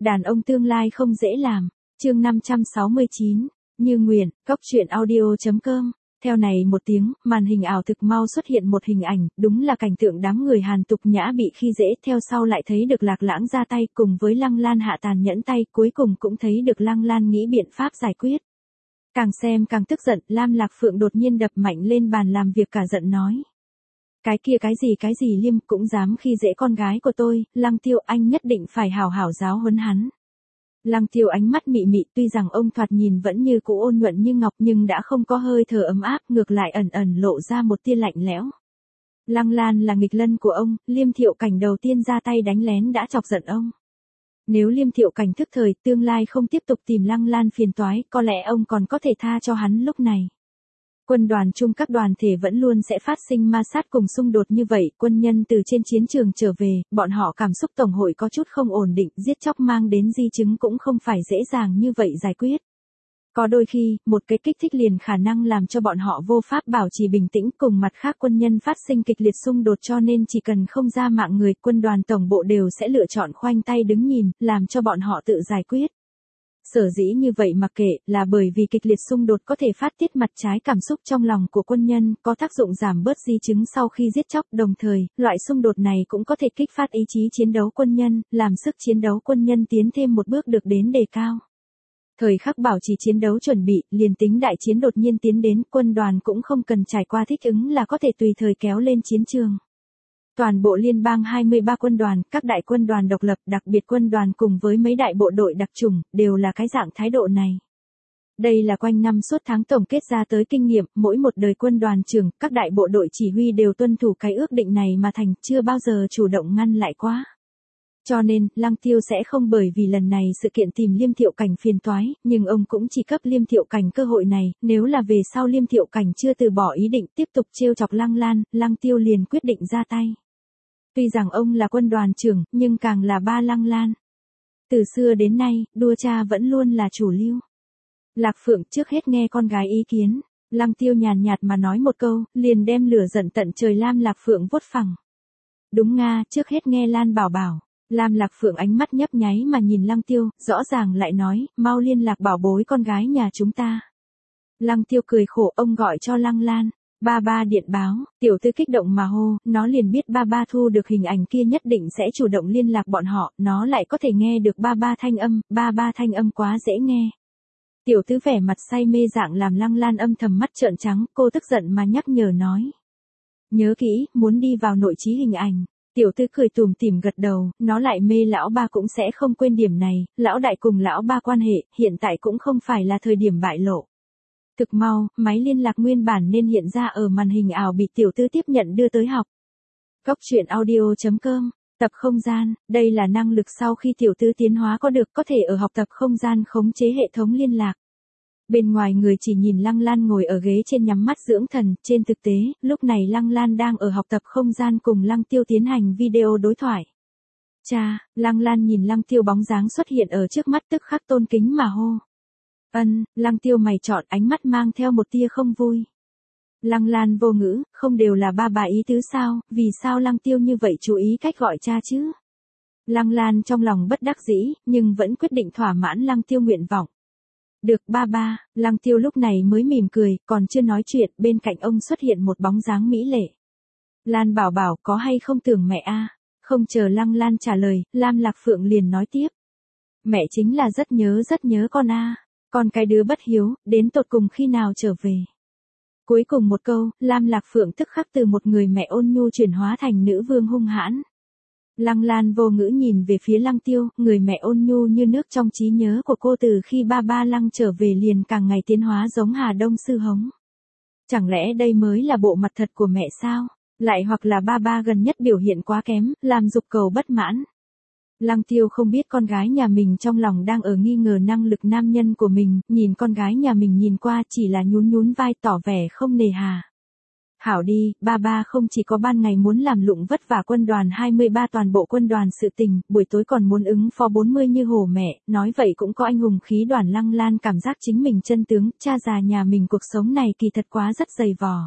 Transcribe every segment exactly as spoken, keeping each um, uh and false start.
Đàn ông tương lai không dễ làm. Chương năm trăm sáu mươi chín. Như nguyện, góc truyện audio chấm com. Theo này một tiếng, màn hình ảo thực mau xuất hiện một hình ảnh, đúng là cảnh tượng đám người Hàn Tục Nhã bị khi dễ, theo sau lại thấy được Lạc Lãng ra tay cùng với Lăng Lan hạ tàn nhẫn tay, cuối cùng cũng thấy được Lăng Lan nghĩ biện pháp giải quyết. Càng xem càng tức giận, Lam Lạc Phượng đột nhiên đập mạnh lên bàn làm việc cả giận nói. Cái kia cái gì cái gì Liêm cũng dám khi dễ con gái của tôi, Lăng Tiêu anh nhất định phải hào hảo giáo huấn hắn. Lăng Tiêu ánh mắt mị mị, tuy rằng ông thoạt nhìn vẫn như cũ ôn nhuận như ngọc nhưng đã không có hơi thở ấm áp, ngược lại ẩn ẩn lộ ra một tia lạnh lẽo. Lăng Lan là nghịch lân của ông, Liêm Thiệu Cảnh đầu tiên ra tay đánh lén đã chọc giận ông. Nếu Liêm Thiệu Cảnh thức thời, tương lai không tiếp tục tìm Lăng Lan phiền toái, có lẽ ông còn có thể tha cho hắn lúc này. Quân đoàn chung các đoàn thể vẫn luôn sẽ phát sinh ma sát cùng xung đột như vậy, quân nhân từ trên chiến trường trở về, bọn họ cảm xúc tổng hội có chút không ổn định, giết chóc mang đến di chứng cũng không phải dễ dàng như vậy giải quyết. Có đôi khi, một cái kích thích liền khả năng làm cho bọn họ vô pháp bảo trì bình tĩnh, cùng mặt khác quân nhân phát sinh kịch liệt xung đột, cho nên chỉ cần không ra mạng người, quân đoàn tổng bộ đều sẽ lựa chọn khoanh tay đứng nhìn, làm cho bọn họ tự giải quyết. Sở dĩ như vậy mặc kệ, là bởi vì kịch liệt xung đột có thể phát tiết mặt trái cảm xúc trong lòng của quân nhân, có tác dụng giảm bớt di chứng sau khi giết chóc, đồng thời, loại xung đột này cũng có thể kích phát ý chí chiến đấu quân nhân, làm sức chiến đấu quân nhân tiến thêm một bước được đến đề cao. Thời khắc bảo trì chiến đấu chuẩn bị, liền tính đại chiến đột nhiên tiến đến, quân đoàn cũng không cần trải qua thích ứng là có thể tùy thời kéo lên chiến trường. Toàn bộ liên bang hai mươi ba quân đoàn, các đại quân đoàn độc lập, đặc biệt quân đoàn cùng với mấy đại bộ đội đặc chủng, đều là cái dạng thái độ này. Đây là quanh năm suốt tháng tổng kết ra tới kinh nghiệm, mỗi một đời quân đoàn trưởng, các đại bộ đội chỉ huy đều tuân thủ cái ước định này mà thành, chưa bao giờ chủ động ngăn lại quá. Cho nên, Lăng Tiêu sẽ không bởi vì lần này sự kiện tìm Liêm Thiệu Cảnh phiền toái, nhưng ông cũng chỉ cấp Liêm Thiệu Cảnh cơ hội này, nếu là về sau Liêm Thiệu Cảnh chưa từ bỏ ý định tiếp tục trêu chọc Lăng Lan, Lăng Tiêu liền quyết định ra tay. Tuy rằng ông là quân đoàn trưởng, nhưng càng là ba Lăng Lan. Từ xưa đến nay, đua cha vẫn luôn là chủ lưu. Lạc Phượng trước hết nghe con gái ý kiến, Lăng Tiêu nhàn nhạt mà nói một câu, liền đem lửa giận tận trời Lam Lạc Phượng vuốt phẳng. Đúng nga, trước hết nghe Lan bảo bảo. Lam Lạc Phượng ánh mắt nhấp nháy mà nhìn Lăng Tiêu, rõ ràng lại nói, mau liên lạc bảo bối con gái nhà chúng ta. Lăng Tiêu cười khổ, ông gọi cho Lăng Lan. Ba ba điện báo, tiểu tư kích động mà hô, nó liền biết ba ba thu được hình ảnh kia nhất định sẽ chủ động liên lạc bọn họ, nó lại có thể nghe được ba ba thanh âm, ba ba thanh âm quá dễ nghe. Tiểu tứ vẻ mặt say mê dạng làm Lăng Lan âm thầm mắt trợn trắng, cô tức giận mà nhắc nhở nói. Nhớ kỹ, muốn đi vào nội trí hình ảnh. Tiểu tư cười tùm tìm gật đầu, nó lại mê lão ba cũng sẽ không quên điểm này, lão đại cùng lão ba quan hệ, hiện tại cũng không phải là thời điểm bại lộ. Thực mau, máy liên lạc nguyên bản nên hiện ra ở màn hình ảo bị tiểu tư tiếp nhận đưa tới học. Góc truyện audio chấm com, tập không gian, đây là năng lực sau khi tiểu tư tiến hóa có được có thể ở học tập không gian khống chế hệ thống liên lạc. Bên ngoài người chỉ nhìn Lăng Lan ngồi ở ghế trên nhắm mắt dưỡng thần, trên thực tế, lúc này Lăng Lan đang ở học tập không gian cùng Lăng Tiêu tiến hành video đối thoại. Cha, Lăng Lan nhìn Lăng Tiêu bóng dáng xuất hiện ở trước mắt tức khắc tôn kính mà hô. Ân, Lăng Tiêu mày trọn ánh mắt mang theo một tia không vui. Lăng Lan vô ngữ, không đều là ba bà ý tứ sao, vì sao Lăng Tiêu như vậy chú ý cách gọi cha chứ? Lăng Lan trong lòng bất đắc dĩ, nhưng vẫn quyết định thỏa mãn Lăng Tiêu nguyện vọng. Được ba ba, Lăng Tiêu lúc này mới mỉm cười, còn chưa nói chuyện, bên cạnh ông xuất hiện một bóng dáng mỹ lệ. Lan bảo bảo có hay không tưởng mẹ a? Không chờ Lăng Lan trả lời, Lam Lạc Phượng liền nói tiếp. Mẹ chính là rất nhớ rất nhớ con a, con cái đứa bất hiếu, đến tột cùng khi nào trở về. Cuối cùng một câu, Lam Lạc Phượng tức khắc từ một người mẹ ôn nhu chuyển hóa thành nữ vương hung hãn. Lăng Lan vô ngữ nhìn về phía Lăng Tiêu, người mẹ ôn nhu như nước trong trí nhớ của cô từ khi ba ba Lăng trở về liền càng ngày tiến hóa giống Hà Đông Sư Hống. Chẳng lẽ đây mới là bộ mặt thật của mẹ sao? Lại hoặc là ba ba gần nhất biểu hiện quá kém, làm dục cầu bất mãn. Lăng Tiêu không biết con gái nhà mình trong lòng đang ở nghi ngờ năng lực nam nhân của mình, nhìn con gái nhà mình nhìn qua chỉ là nhún nhún vai tỏ vẻ không nề hà. Hảo đi, ba ba không chỉ có ban ngày muốn làm lụng vất vả quân đoàn hai mươi ba toàn bộ quân đoàn sự tình, buổi tối còn muốn ứng phó bốn mươi như hổ mẹ, nói vậy cũng có anh hùng khí đoàn Lăng Lan cảm giác chính mình chân tướng, cha già nhà mình cuộc sống này kỳ thật quá rất dày vò.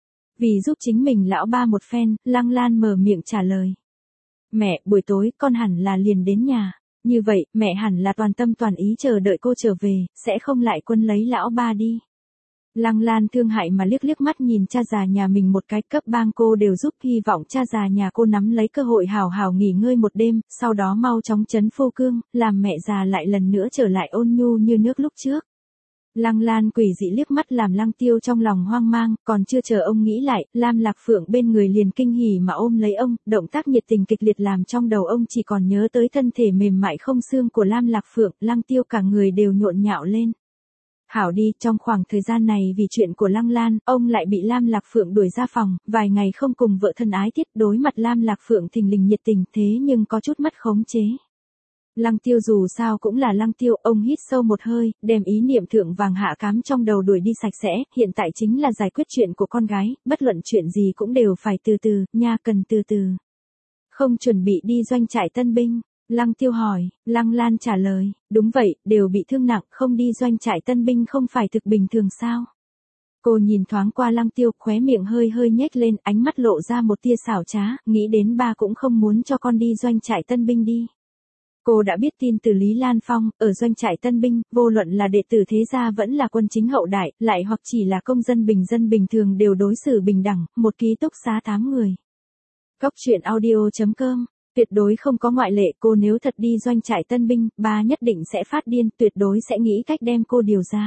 Vì giúp chính mình lão ba một phen, Lăng Lan mở miệng trả lời. Mẹ, buổi tối con hẳn là liền đến nhà. Như vậy, mẹ hẳn là toàn tâm toàn ý chờ đợi cô trở về, sẽ không lại quân lấy lão ba đi. Lăng Lan thương hại mà liếc liếc mắt nhìn cha già nhà mình một cái, cấp bang cô đều giúp, hy vọng cha già nhà cô nắm lấy cơ hội hào hào nghỉ ngơi một đêm, sau đó mau chóng trấn phu cương, làm mẹ già lại lần nữa trở lại ôn nhu như nước lúc trước. Lăng Lan quỷ dị liếc mắt làm Lăng Tiêu trong lòng hoang mang, còn chưa chờ ông nghĩ lại, Lam Lạc Phượng bên người liền kinh hỉ mà ôm lấy ông, động tác nhiệt tình kịch liệt làm trong đầu ông chỉ còn nhớ tới thân thể mềm mại không xương của Lam Lạc Phượng, Lăng Tiêu cả người đều nhộn nhạo lên. Hảo đi, trong khoảng thời gian này vì chuyện của Lăng Lan, ông lại bị Lam Lạc Phượng đuổi ra phòng, vài ngày không cùng vợ thân ái tiết, đối mặt Lam Lạc Phượng thình lình nhiệt tình thế nhưng có chút mất khống chế. Lăng Tiêu dù sao cũng là Lăng Tiêu, ông hít sâu một hơi, đem ý niệm thượng vàng hạ cám trong đầu đuổi đi sạch sẽ, hiện tại chính là giải quyết chuyện của con gái, bất luận chuyện gì cũng đều phải từ từ, nha cần từ từ. Không chuẩn bị đi doanh trại tân binh. Lăng Tiêu hỏi, Lăng Lan trả lời, đúng vậy, đều bị thương nặng, không đi doanh trại tân binh không phải thực bình thường sao? Cô nhìn thoáng qua Lăng Tiêu, khóe miệng hơi hơi nhếch lên, ánh mắt lộ ra một tia xảo trá, nghĩ đến ba cũng không muốn cho con đi doanh trại tân binh đi. Cô đã biết tin từ Lý Lan Phong, ở doanh trại tân binh, vô luận là đệ tử thế gia vẫn là quân chính hậu đại, lại hoặc chỉ là công dân bình dân bình thường đều đối xử bình đẳng, một ký túc xá tám người. Cóc truyện audio chấm com. Tuyệt đối không có ngoại lệ, cô nếu thật đi doanh trại tân binh, ba nhất định sẽ phát điên, tuyệt đối sẽ nghĩ cách đem cô điều ra.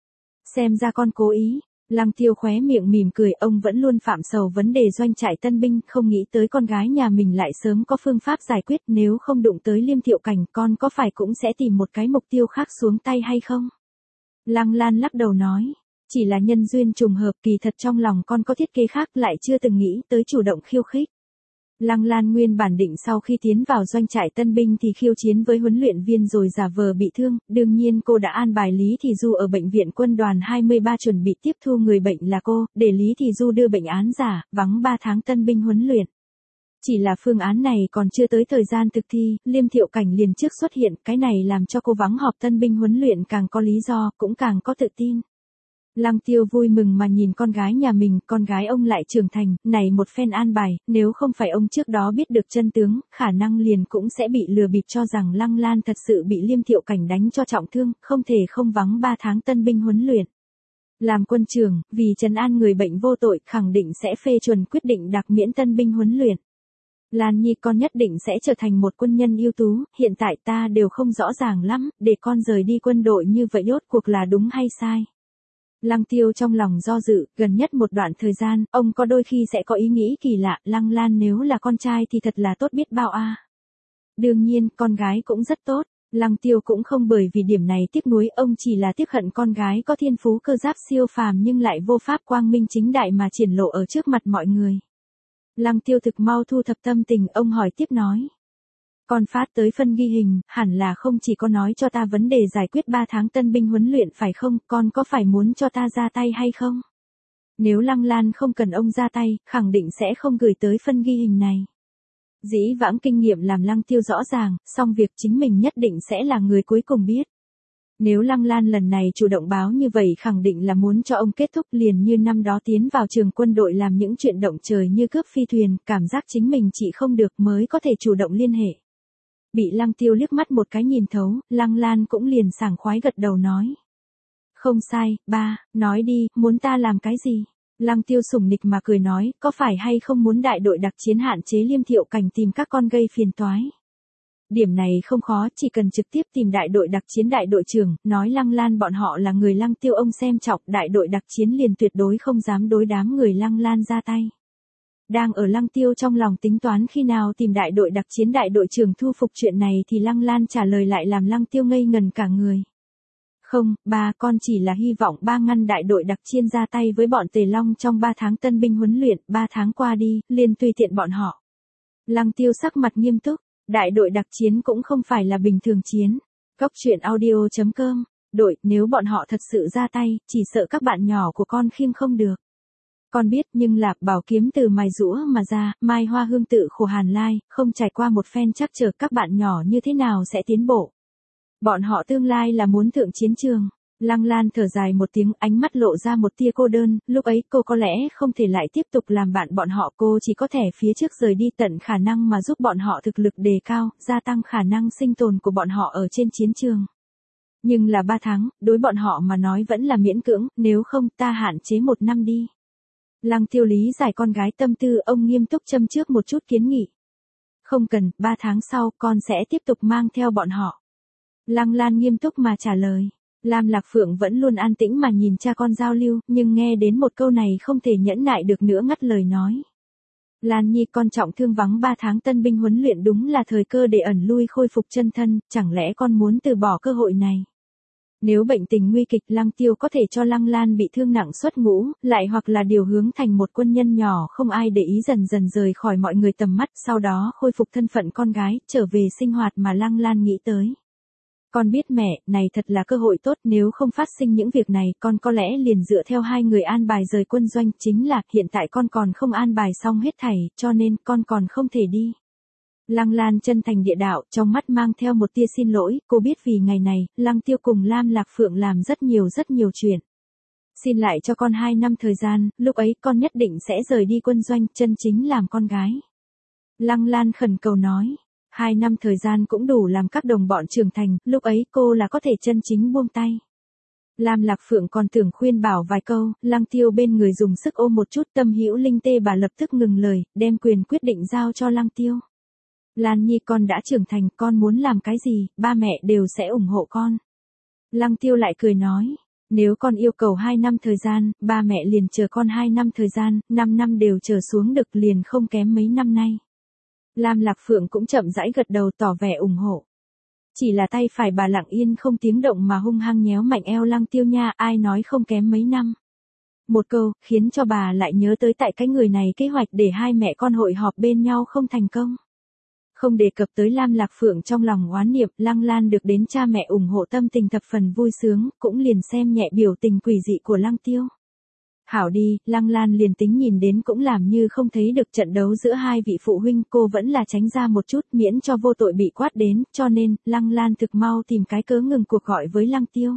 Xem ra con cố ý. Lăng Tiêu khóe miệng mỉm cười, ông vẫn luôn phạm sầu vấn đề doanh trại tân binh, không nghĩ tới con gái nhà mình lại sớm có phương pháp giải quyết, nếu không đụng tới Liêm Thiệu Cảnh, con có phải cũng sẽ tìm một cái mục tiêu khác xuống tay hay không? Lăng Lan lắc đầu nói, chỉ là nhân duyên trùng hợp, kỳ thật trong lòng con có thiết kế khác, lại chưa từng nghĩ tới chủ động khiêu khích. Lăng Lan nguyên bản định sau khi tiến vào doanh trại tân binh thì khiêu chiến với huấn luyện viên rồi giả vờ bị thương, đương nhiên cô đã an bài Lý Thị Du ở bệnh viện quân đoàn hai mươi ba chuẩn bị tiếp thu người bệnh là cô, để Lý Thị Du đưa bệnh án giả, vắng ba tháng tân binh huấn luyện. Chỉ là phương án này còn chưa tới thời gian thực thi, Liêm Thiệu Cảnh liền trước xuất hiện, cái này làm cho cô vắng họp tân binh huấn luyện càng có lý do, cũng càng có tự tin. Lăng Tiêu vui mừng mà nhìn con gái nhà mình, con gái ông lại trưởng thành, này một phen an bài, nếu không phải ông trước đó biết được chân tướng, khả năng liền cũng sẽ bị lừa bịp cho rằng Lăng Lan thật sự bị Liêm Thiệu Cảnh đánh cho trọng thương, không thể không vắng ba tháng tân binh huấn luyện. Làm quân trưởng, vì trấn an người bệnh vô tội, khẳng định sẽ phê chuẩn quyết định đặc miễn tân binh huấn luyện. Lan Nhi con nhất định sẽ trở thành một quân nhân ưu tú, hiện tại ta đều không rõ ràng lắm, để con rời đi quân đội như vậy rốt cuộc là đúng hay sai. Lăng Tiêu trong lòng do dự, gần nhất một đoạn thời gian, ông có đôi khi sẽ có ý nghĩ kỳ lạ, Lăng Lan nếu là con trai thì thật là tốt biết bao a. À. Đương nhiên, con gái cũng rất tốt, Lăng Tiêu cũng không bởi vì điểm này tiếc nuối, ông chỉ là tiếc hận con gái có thiên phú cơ giáp siêu phàm nhưng lại vô pháp quang minh chính đại mà triển lộ ở trước mặt mọi người. Lăng Tiêu thực mau thu thập tâm tình, ông hỏi tiếp nói. Con phát tới phân ghi hình, hẳn là không chỉ có nói cho ta vấn đề giải quyết ba tháng tân binh huấn luyện phải không, con có phải muốn cho ta ra tay hay không? Nếu Lăng Lan không cần ông ra tay, khẳng định sẽ không gửi tới phân ghi hình này. Dĩ vãng kinh nghiệm làm Lăng Tiêu rõ ràng, song việc chính mình nhất định sẽ là người cuối cùng biết. Nếu Lăng Lan lần này chủ động báo như vậy khẳng định là muốn cho ông kết thúc liền như năm đó tiến vào trường quân đội làm những chuyện động trời như cướp phi thuyền, cảm giác chính mình chỉ không được mới có thể chủ động liên hệ. Bị Lăng Tiêu liếc mắt một cái nhìn thấu, Lăng Lan cũng liền sảng khoái gật đầu nói. Không sai, ba, nói đi, muốn ta làm cái gì? Lăng Tiêu sủng nịch mà cười nói, có phải hay không muốn đại đội đặc chiến hạn chế Liêm Thiệu Cảnh tìm các con gây phiền toái? Điểm này không khó, chỉ cần trực tiếp tìm đại đội đặc chiến đại đội trưởng, nói Lăng Lan bọn họ là người Lăng Tiêu ông xem trọng, đại đội đặc chiến liền tuyệt đối không dám đối đám người Lăng Lan ra tay. Đang ở Lăng Tiêu trong lòng tính toán khi nào tìm đại đội đặc chiến đại đội trưởng thu phục chuyện này thì Lăng Lan trả lời lại làm Lăng Tiêu ngây ngần cả người. Không, ba, con chỉ là hy vọng ba ngăn đại đội đặc chiến ra tay với bọn Tề Long trong ba tháng tân binh huấn luyện, ba tháng qua đi, liền tùy tiện bọn họ. Lăng Tiêu sắc mặt nghiêm túc, đại đội đặc chiến cũng không phải là bình thường chiến. Cóc truyện audio chấm com, đội, nếu bọn họ thật sự ra tay, chỉ sợ các bạn nhỏ của con khiêng không được. Con biết nhưng là bảo kiếm từ mài rũa mà ra, mai hoa hương tự khổ hàn lai, không trải qua một phen chắc trở các bạn nhỏ như thế nào sẽ tiến bộ. Bọn họ tương lai là muốn thượng chiến trường. Lăng Lan thở dài một tiếng, ánh mắt lộ ra một tia cô đơn, lúc ấy cô có lẽ không thể lại tiếp tục làm bạn bọn họ, cô chỉ có thể phía trước rời đi tận khả năng mà giúp bọn họ thực lực đề cao, gia tăng khả năng sinh tồn của bọn họ ở trên chiến trường. Nhưng là ba tháng, đối bọn họ mà nói vẫn là miễn cưỡng, nếu không ta hạn chế một năm đi. Lăng Tiêu lý giải con gái tâm tư, ông nghiêm túc châm trước một chút kiến nghị. Không cần, ba tháng sau con sẽ tiếp tục mang theo bọn họ. Lăng Lan nghiêm túc mà trả lời. Lam Lạc Phượng vẫn luôn an tĩnh mà nhìn cha con giao lưu, nhưng nghe đến một câu này không thể nhẫn nại được nữa ngắt lời nói. Lan Nhi, con trọng thương vắng ba tháng tân binh huấn luyện đúng là thời cơ để ẩn lui khôi phục chân thân, chẳng lẽ con muốn từ bỏ cơ hội này? Nếu bệnh tình nguy kịch, Lăng Tiêu có thể cho Lăng Lan bị thương nặng xuất ngũ, lại hoặc là điều hướng thành một quân nhân nhỏ không ai để ý dần dần rời khỏi mọi người tầm mắt, sau đó khôi phục thân phận con gái, trở về sinh hoạt mà Lăng Lan nghĩ tới. Con biết mẹ, này thật là cơ hội tốt, nếu không phát sinh những việc này, con có lẽ liền dựa theo hai người an bài rời quân doanh, chính là hiện tại con còn không an bài xong hết thảy, cho nên con còn không thể đi. Lăng Lan chân thành địa đạo, trong mắt mang theo một tia xin lỗi, cô biết vì ngày này, Lăng Tiêu cùng Lam Lạc Phượng làm rất nhiều rất nhiều chuyện. Xin lại cho con hai năm thời gian, lúc ấy con nhất định sẽ rời đi quân doanh, chân chính làm con gái. Lăng Lan khẩn cầu nói. Hai năm thời gian cũng đủ làm các đồng bọn trưởng thành, lúc ấy cô là có thể chân chính buông tay. Lam Lạc Phượng còn tưởng khuyên bảo vài câu, Lăng Tiêu bên người dùng sức ôm một chút, tâm hữu linh tê bà lập tức ngừng lời, đem quyền quyết định giao cho Lăng Tiêu. Lan Nhi, con đã trưởng thành, con muốn làm cái gì, ba mẹ đều sẽ ủng hộ con. Lăng Tiêu lại cười nói, nếu con yêu cầu hai năm thời gian, ba mẹ liền chờ con hai năm thời gian, năm năm đều chờ xuống được liền không kém mấy năm nay. Lam Lạc Phượng cũng chậm rãi gật đầu tỏ vẻ ủng hộ. Chỉ là tay phải bà lặng yên không tiếng động mà hung hăng nhéo mạnh eo Lăng Tiêu nha, ai nói không kém mấy năm. Một câu, khiến cho bà lại nhớ tới tại cái người này kế hoạch để hai mẹ con hội họp bên nhau không thành công. Không đề cập tới Lam Lạc Phượng trong lòng oán niệm, Lăng Lan được đến cha mẹ ủng hộ tâm tình thập phần vui sướng, cũng liền xem nhẹ biểu tình quỷ dị của Lăng Tiêu. Hảo đi, Lăng Lan liền tính nhìn đến cũng làm như không thấy được trận đấu giữa hai vị phụ huynh, cô vẫn là tránh ra một chút miễn cho vô tội bị quát đến, cho nên, Lăng Lan thực mau tìm cái cớ ngừng cuộc gọi với Lăng Tiêu.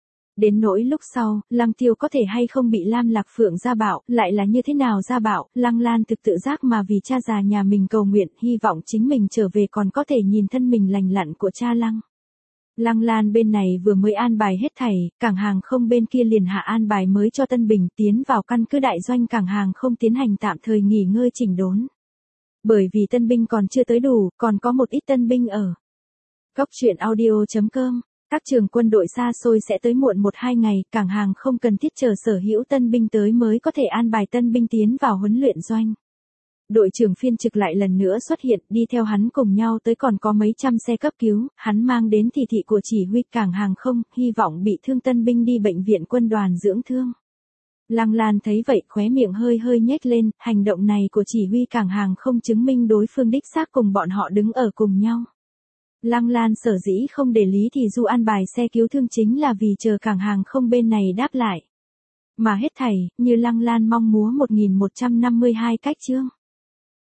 Đến nỗi lúc sau, Lăng Tiêu có thể hay không bị Lam Lạc Phượng gia bạo, lại là như thế nào gia bạo, Lăng Lan thực tự giác mà vì cha già nhà mình cầu nguyện, hy vọng chính mình trở về còn có thể nhìn thân mình lành lặn của cha Lăng. Lăng Lan bên này vừa mới an bài hết thảy, cảng hàng không bên kia liền hạ an bài mới cho Tân Bình tiến vào căn cứ đại doanh cảng hàng không tiến hành tạm thời nghỉ ngơi chỉnh đốn. Bởi vì tân binh còn chưa tới đủ, còn có một ít tân binh ở. Góc truyện audio chấm com, các trường quân đội xa xôi sẽ tới muộn một hai ngày, cảng hàng không cần thiết chờ sở hữu tân binh tới mới có thể an bài tân binh tiến vào huấn luyện doanh. Đội trưởng phiên trực lại lần nữa xuất hiện, đi theo hắn cùng nhau tới còn có mấy trăm xe cấp cứu, hắn mang đến thị thị của chỉ huy cảng hàng không, hy vọng bị thương tân binh đi bệnh viện quân đoàn dưỡng thương. Lăng Lan thấy vậy khóe miệng hơi hơi nhếch lên, hành động này của chỉ huy cảng hàng không chứng minh đối phương đích xác cùng bọn họ đứng ở cùng nhau. Lăng Lan sở dĩ không để lý thì du an bài xe cứu thương chính là vì chờ cảng hàng không bên này đáp lại. Mà hết thảy, như Lăng Lan mong múa một nghìn một trăm năm mươi hai cách chương.